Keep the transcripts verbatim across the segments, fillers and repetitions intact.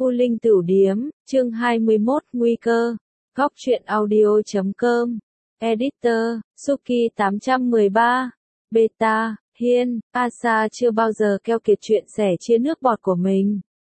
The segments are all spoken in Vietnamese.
U Linh Tửu Điếm, chương hai mươi mốt Nguy cơ. Góc truyện audio chấm com. Editor, Suki tám trăm mười ba. Beta, Hiên, Asa chưa bao giờ keo kiệt chuyện sẻ chia nước bọt của mình.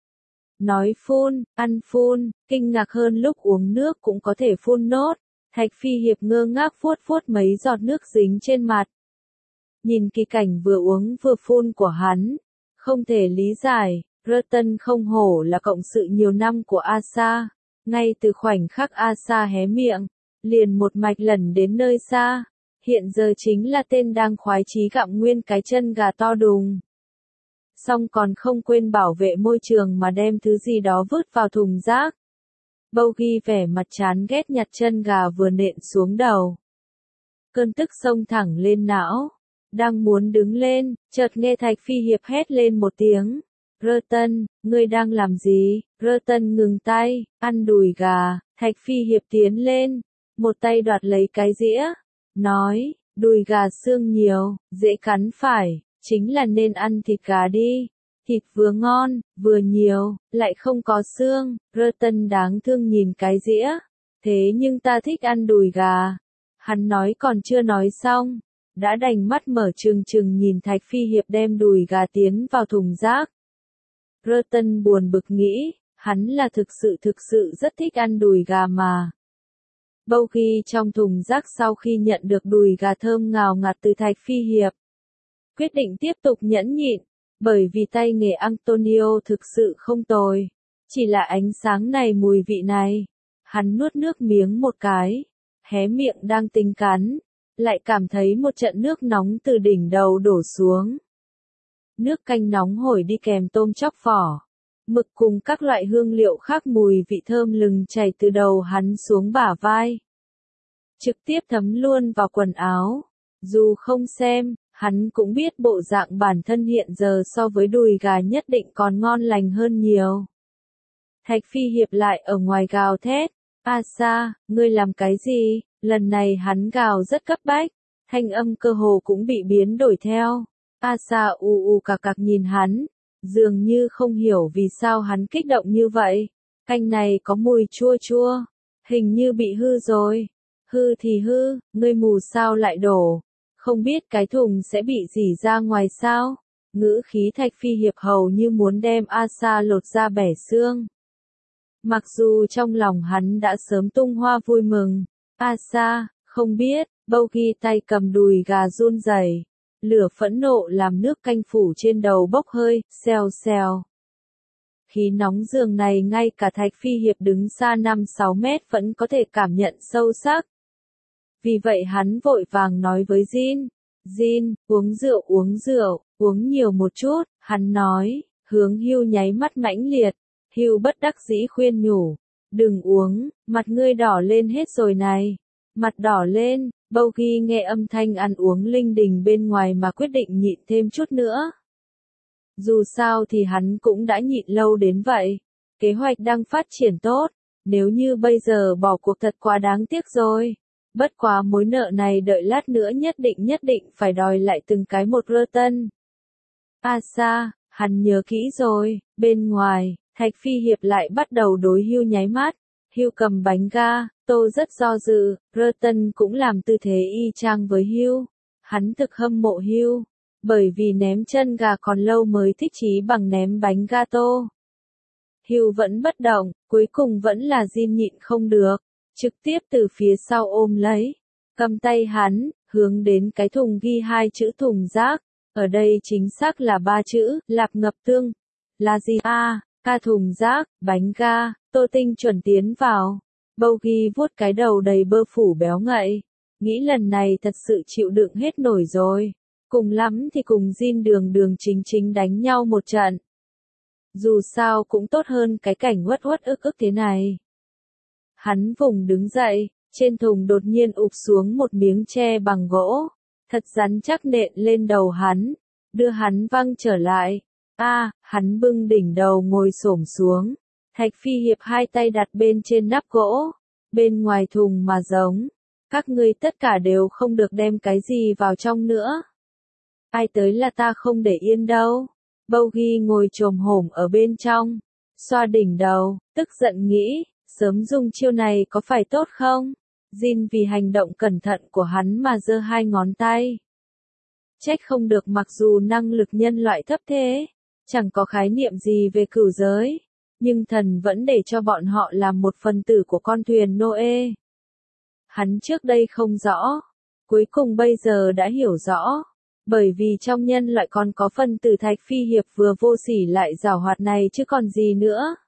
Nói phun, ăn phun, kinh ngạc hơn lúc uống nước cũng có thể phun nốt. Thạch Phi Hiệp ngơ ngác vuốt vuốt mấy giọt nước dính trên mặt. Nhìn kỳ cảnh vừa uống vừa phun của hắn, không thể lý giải. Ratan không hổ là cộng sự nhiều năm của Asa. Ngay từ khoảnh khắc Asa hé miệng, liền một mạch lẩn đến nơi xa. Hiện giờ chính là tên đang khoái chí gặm nguyên cái chân gà to đùng. Xong còn không quên bảo vệ môi trường mà đem thứ gì đó vứt vào thùng rác. Bogey vẻ mặt chán ghét nhặt chân gà vừa nện xuống đầu. Cơn tức xông thẳng lên não. Đang muốn đứng lên, chợt nghe Thạch Phi Hiệp hét lên một tiếng. Ratan, ngươi đang làm gì? Ratan ngừng tay, ăn đùi gà. Thạch Phi Hiệp tiến lên, một tay đoạt lấy cái dĩa, nói, đùi gà xương nhiều, dễ cắn phải, chính là nên ăn thịt gà đi. Thịt vừa ngon, vừa nhiều, lại không có xương. Ratan đáng thương nhìn cái dĩa, thế nhưng ta thích ăn đùi gà. Hắn nói còn chưa nói xong, đã đành mắt mở trừng trừng nhìn Thạch Phi Hiệp đem đùi gà tiến vào thùng rác. Ratan buồn bực nghĩ, hắn là thực sự thực sự rất thích ăn đùi gà mà. Bogey trong thùng rác sau khi nhận được đùi gà thơm ngào ngạt từ Thạch Phi Hiệp, quyết định tiếp tục nhẫn nhịn, bởi vì tay nghề Antonio thực sự không tồi. Chỉ là ánh sáng này mùi vị này, hắn nuốt nước miếng một cái, hé miệng đang tính cắn, lại cảm thấy một trận nước nóng từ đỉnh đầu đổ xuống. Nước canh nóng hổi đi kèm tôm chóc vỏ, mực cùng các loại hương liệu khác mùi vị thơm lừng chảy từ đầu hắn xuống bả vai. Trực tiếp thấm luôn vào quần áo. Dù không xem, hắn cũng biết bộ dạng bản thân hiện giờ so với đùi gà nhất định còn ngon lành hơn nhiều. Thạch Phi Hiệp lại ở ngoài gào thét. Asa, ngươi làm cái gì? Lần này hắn gào rất cấp bách, thanh âm cơ hồ cũng bị biến đổi theo. Asa u u cạc cạc nhìn hắn, dường như không hiểu vì sao hắn kích động như vậy. Canh này có mùi chua chua, hình như bị hư rồi. Hư thì hư, ngươi mù sao lại đổ? Không biết cái thùng sẽ bị rỉ ra ngoài sao? Ngữ khí Thạch Phi Hiệp hầu như muốn đem Asa lột ra bẻ xương. Mặc dù trong lòng hắn đã sớm tung hoa vui mừng. Asa, không biết, Bogey tay cầm đùi gà run rẩy. Lửa phẫn nộ làm nước canh phủ trên đầu bốc hơi, xèo xèo. Khí nóng giường này ngay cả Thạch Phi Hiệp đứng xa năm sáu mét vẫn có thể cảm nhận sâu sắc. Vì vậy hắn vội vàng nói với Jin. Jin, uống rượu uống rượu, uống nhiều một chút, hắn nói, hướng Hugh nháy mắt mãnh liệt. Hugh bất đắc dĩ khuyên nhủ, đừng uống, mặt ngươi đỏ lên hết rồi này. Mặt đỏ lên. Bogey nghe âm thanh ăn uống linh đình bên ngoài mà quyết định nhịn thêm chút nữa. Dù sao thì hắn cũng đã nhịn lâu đến vậy. Kế hoạch đang phát triển tốt. Nếu như bây giờ bỏ cuộc thật quá đáng tiếc rồi. Bất quá mối nợ này đợi lát nữa nhất định nhất định phải đòi lại từng cái một. Ratan. Asa, hắn nhớ kỹ rồi. Bên ngoài, Thạch Phi Hiệp lại bắt đầu đối Hugh nháy mắt. Hugh cầm bánh ga, Tô rất do dự, Ratan cũng làm tư thế y chang với Hugh. Hắn thực hâm mộ Hugh, bởi vì ném chân gà còn lâu mới thích chí bằng ném bánh gato. Hugh vẫn bất động, cuối cùng vẫn là Jin nhịn không được, trực tiếp từ phía sau ôm lấy, cầm tay hắn, hướng đến cái thùng ghi hai chữ thùng rác, ở đây chính xác là ba chữ, lạp ngập tương. Là gì? A, ca thùng rác, bánh ga. Tô Tinh chuẩn tiến vào. Bogey vuốt cái đầu đầy bơ phủ béo ngậy. Nghĩ lần này thật sự chịu đựng hết nổi rồi. Cùng lắm thì cùng Jin đường đường chính chính đánh nhau một trận. Dù sao cũng tốt hơn cái cảnh uất uất ức ức thế này. Hắn vùng đứng dậy, trên thùng đột nhiên ụp xuống một miếng tre bằng gỗ. Thật rắn chắc nện lên đầu hắn, đưa hắn văng trở lại. A, à, hắn bưng đỉnh đầu ngồi xổm xuống. Thạch Phi Hiệp hai tay đặt bên trên nắp gỗ, bên ngoài thùng mà giống. Các ngươi tất cả đều không được đem cái gì vào trong nữa. Ai tới là ta không để yên đâu. Bogey ngồi chồm hổm ở bên trong, xoa đỉnh đầu, tức giận nghĩ, sớm dùng chiêu này có phải tốt không? Jin vì hành động cẩn thận của hắn mà giơ hai ngón tay. Trách không được mặc dù năng lực nhân loại thấp thế, chẳng có khái niệm gì về cửu giới, nhưng thần vẫn để cho bọn họ làm một phần tử của con thuyền Noe. Hắn trước đây không rõ, cuối cùng bây giờ đã hiểu rõ, bởi vì trong nhân loại còn có phần tử Thạch Phi Hiệp vừa vô sỉ lại giảo hoạt này chứ còn gì nữa.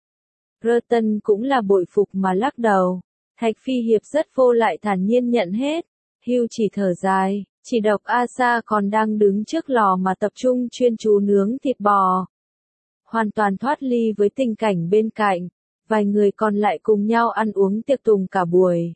Reuton cũng là bội phục mà lắc đầu, Thạch Phi Hiệp rất vô lại thản nhiên nhận hết, Hugh chỉ thở dài, chỉ độc Asa còn đang đứng trước lò mà tập trung chuyên chú nướng thịt bò. Hoàn toàn thoát ly với tình cảnh bên cạnh, vài người còn lại cùng nhau ăn uống tiệc tùng cả buổi.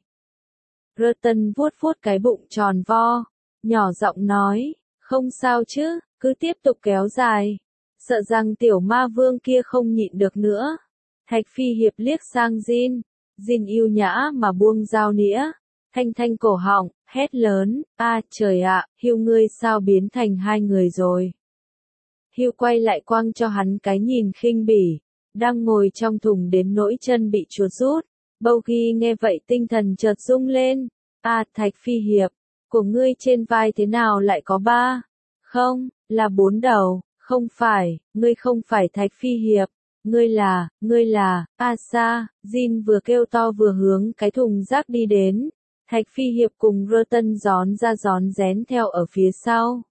Reuton vuốt vuốt cái bụng tròn vo, nhỏ giọng nói, không sao chứ, cứ tiếp tục kéo dài, sợ rằng tiểu ma vương kia không nhịn được nữa. Thạch Phi Hiệp liếc sang Jin, Jin yêu nhã mà buông dao nĩa, thanh thanh cổ họng, hét lớn, a trời ạ, Hugh ngươi sao biến thành hai người rồi. Hugh quay lại quăng cho hắn cái nhìn khinh bỉ, đang ngồi trong thùng đến nỗi chân bị chuột rút. Bogey nghe vậy tinh thần chợt rung lên, a Thạch Phi Hiệp, của ngươi trên vai thế nào lại có ba? Không, là bốn đầu, không phải, ngươi không phải Thạch Phi Hiệp, ngươi là, ngươi là, Asa, Jin vừa kêu to vừa hướng cái thùng rác đi đến. Thạch Phi Hiệp cùng Reuton gión ra gión rén theo ở phía sau.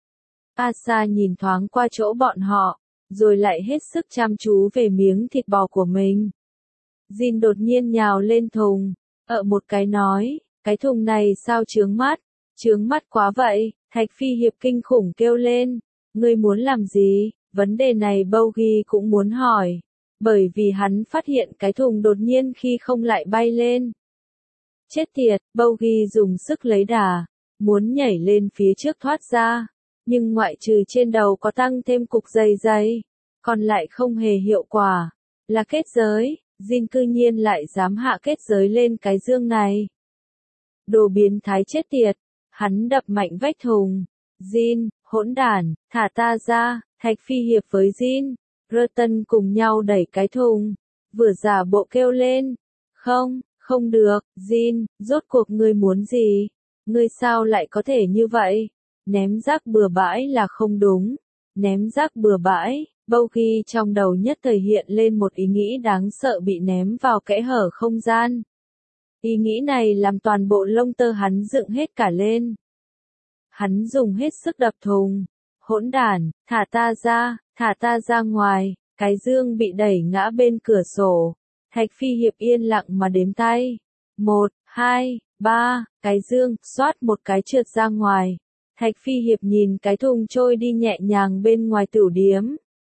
Asa nhìn thoáng qua chỗ bọn họ, rồi lại hết sức chăm chú về miếng thịt bò của mình. Jin đột nhiên nhào lên thùng, ợ một cái nói, cái thùng này sao chướng mắt, chướng mắt quá vậy, Thạch Phi Hiệp kinh khủng kêu lên, ngươi muốn làm gì, vấn đề này Bogey cũng muốn hỏi, bởi vì hắn phát hiện cái thùng đột nhiên khi không lại bay lên. Chết tiệt, Bogey dùng sức lấy đà, muốn nhảy lên phía trước thoát ra, nhưng ngoại trừ trên đầu có tăng thêm cục dày dày, còn lại không hề hiệu quả, là kết giới, Jin cư nhiên lại dám hạ kết giới lên cái dương này. Đồ biến thái chết tiệt, hắn đập mạnh vách thùng, Jin, hỗn đản, thả ta ra, Thạch Phi Hiệp với Jin, Reuton cùng nhau đẩy cái thùng, vừa giả bộ kêu lên, không, không được, Jin, rốt cuộc ngươi muốn gì, ngươi sao lại có thể như vậy, ném rác bừa bãi là không đúng, ném rác bừa bãi, Bogey trong đầu nhất thời hiện lên một ý nghĩ đáng sợ bị ném vào kẽ hở không gian. Ý nghĩ này làm toàn bộ lông tơ hắn dựng hết cả lên. Hắn dùng hết sức đập thùng, hỗn đản, thả ta ra, thả ta ra ngoài, cái dương bị đẩy ngã bên cửa sổ. Thạch Phi Hiệp yên lặng mà đếm tay. Một, hai, ba, cái dương, xoát một cái trượt ra ngoài. Thạch Phi Hiệp nhìn cái thùng trôi đi nhẹ nhàng bên ngoài tửu điếm.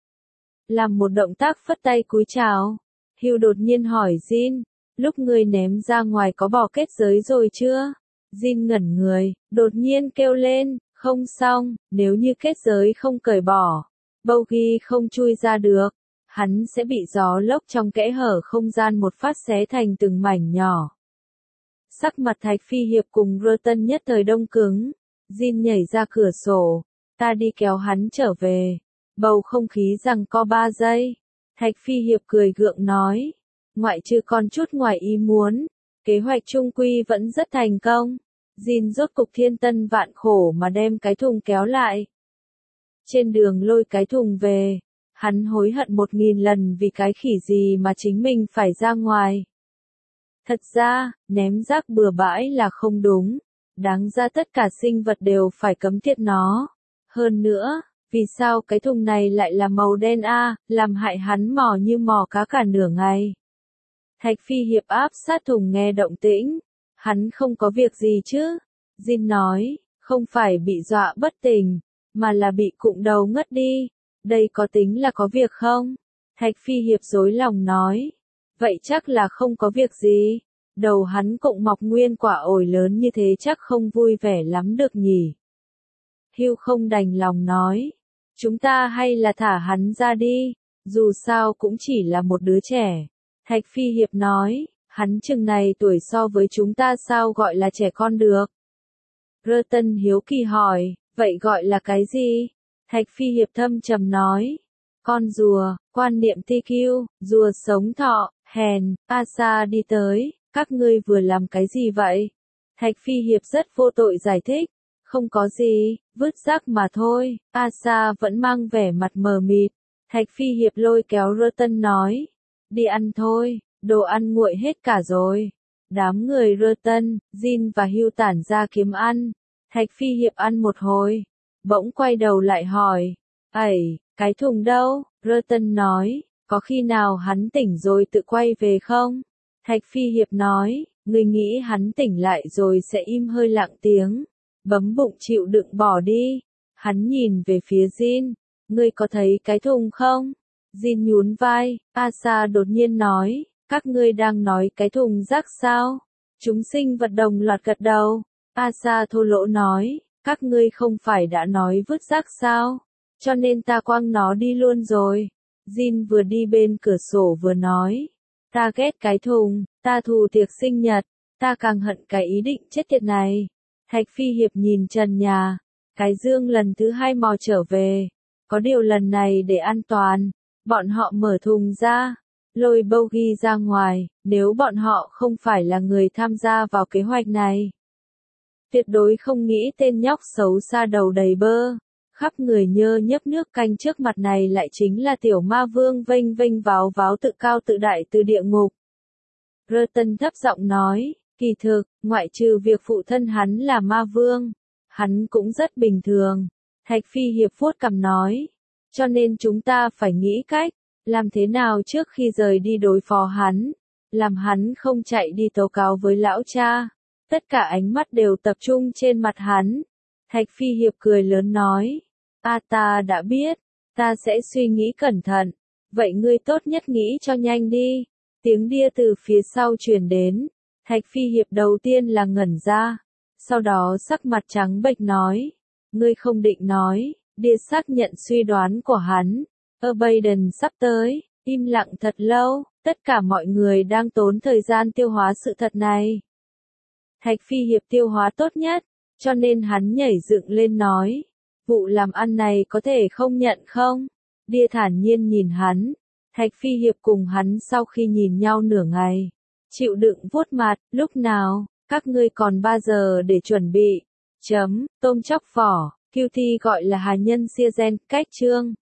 Làm một động tác phất tay cúi chào. Hugh đột nhiên hỏi Jin, lúc ngươi ném ra ngoài có bỏ kết giới rồi chưa? Jin ngẩn người, đột nhiên kêu lên, không xong, nếu như kết giới không cởi bỏ, Bogey không chui ra được, hắn sẽ bị gió lốc trong kẽ hở không gian một phát xé thành từng mảnh nhỏ. Sắc mặt Thạch Phi Hiệp cùng Reuton nhất thời đông cứng, Jin nhảy ra cửa sổ, ta đi kéo hắn trở về, bầu không khí giằng co ba giây, Thạch Phi Hiệp cười gượng nói, ngoại trừ con chút ngoài ý muốn, kế hoạch trung quy vẫn rất thành công. Jin rốt cục thiên tân vạn khổ mà đem cái thùng kéo lại. Trên đường lôi cái thùng về, hắn hối hận một nghìn lần vì cái khỉ gì mà chính mình phải ra ngoài. Thật ra, ném rác bừa bãi là không đúng, đáng ra tất cả sinh vật đều phải cấm tiệt nó. Hơn nữa, vì sao cái thùng này lại là màu đen a, làm hại hắn mò như mò cá cả nửa ngày. Thạch Phi Hiệp áp sát thùng nghe động tĩnh. Hắn không có việc gì chứ? Jin nói, không phải bị dọa bất tỉnh, mà là bị cụng đầu ngất đi. Đây có tính là có việc không? Thạch Phi Hiệp rối lòng nói. Vậy chắc là không có việc gì. Đầu hắn cụng mọc nguyên quả ổi lớn như thế chắc không vui vẻ lắm được nhỉ. Hugh không đành lòng nói. Chúng ta hay là thả hắn ra đi, dù sao cũng chỉ là một đứa trẻ. Thạch Phi Hiệp nói. Hắn chừng này tuổi so với chúng ta sao gọi là trẻ con được? Reuton hiếu kỳ hỏi, vậy gọi là cái gì? Thạch Phi Hiệp thâm trầm nói, Con rùa, quan niệm tê quy, rùa sống thọ, hèn, Asa đi tới, các ngươi vừa làm cái gì vậy? Thạch Phi Hiệp rất vô tội giải thích, không có gì, vứt rác mà thôi, Asa vẫn mang vẻ mặt mờ mịt. Thạch Phi Hiệp lôi kéo Reuton nói, đi ăn thôi, đồ ăn nguội hết cả rồi. Đám người Reuton, Jin và Hugh tản ra kiếm ăn. Thạch Phi Hiệp ăn một hồi, bỗng quay đầu lại hỏi, ẩy, cái thùng đâu? Reuton nói, có khi nào hắn tỉnh rồi tự quay về không? Thạch Phi Hiệp nói, ngươi nghĩ hắn tỉnh lại rồi sẽ im hơi lặng tiếng, bấm bụng chịu đựng bỏ đi. Hắn nhìn về phía Jin, ngươi có thấy cái thùng không? Jin nhún vai, Asa đột nhiên nói, các ngươi đang nói cái thùng rác sao? Chúng sinh vật đồng loạt gật đầu. Asa thô lỗ nói, các ngươi không phải đã nói vứt rác sao? Cho nên ta quăng nó đi luôn rồi. Jin vừa đi bên cửa sổ vừa nói, ta ghét cái thùng, ta thù tiệc sinh nhật, ta càng hận cái ý định chết tiệt này. Thạch Phi Hiệp nhìn trần nhà, cái dương lần thứ hai mò trở về, có điều lần này để an toàn, bọn họ mở thùng ra, lôi Bogey ra ngoài, nếu bọn họ không phải là người tham gia vào kế hoạch này. Tuyệt đối không nghĩ tên nhóc xấu xa đầu đầy bơ, khắp người nhơ nhấp nước canh trước mặt này lại chính là tiểu ma vương vênh vênh váo váo tự cao tự đại từ địa ngục. Reuton thấp giọng nói, kỳ thực, ngoại trừ việc phụ thân hắn là ma vương, hắn cũng rất bình thường. Thạch Phi Hiệp vuốt cằm nói, cho nên chúng ta phải nghĩ cách, làm thế nào trước khi rời đi đối phó hắn, làm hắn không chạy đi tố cáo với lão cha. Tất cả ánh mắt đều tập trung trên mặt hắn. Thạch Phi Hiệp cười lớn nói, a ta đã biết, ta sẽ suy nghĩ cẩn thận, vậy ngươi tốt nhất nghĩ cho nhanh đi. Tiếng đia từ phía sau truyền đến, Thạch Phi Hiệp đầu tiên là ngẩn ra, sau đó sắc mặt trắng bệch nói, ngươi không định nói, đia xác nhận suy đoán của hắn, Abaddon sắp tới, im lặng thật lâu, tất cả mọi người đang tốn thời gian tiêu hóa sự thật này. Thạch Phi Hiệp tiêu hóa tốt nhất, cho nên hắn nhảy dựng lên nói, vụ làm ăn này có thể không nhận không? Đia thản nhiên nhìn hắn, Thạch Phi Hiệp cùng hắn sau khi nhìn nhau nửa ngày, chịu đựng vuốt mặt, lúc nào, các ngươi còn ba giờ để chuẩn bị, chấm, tôm chóc vỏ, Q T gọi là hà nhân Siazen, cách chương.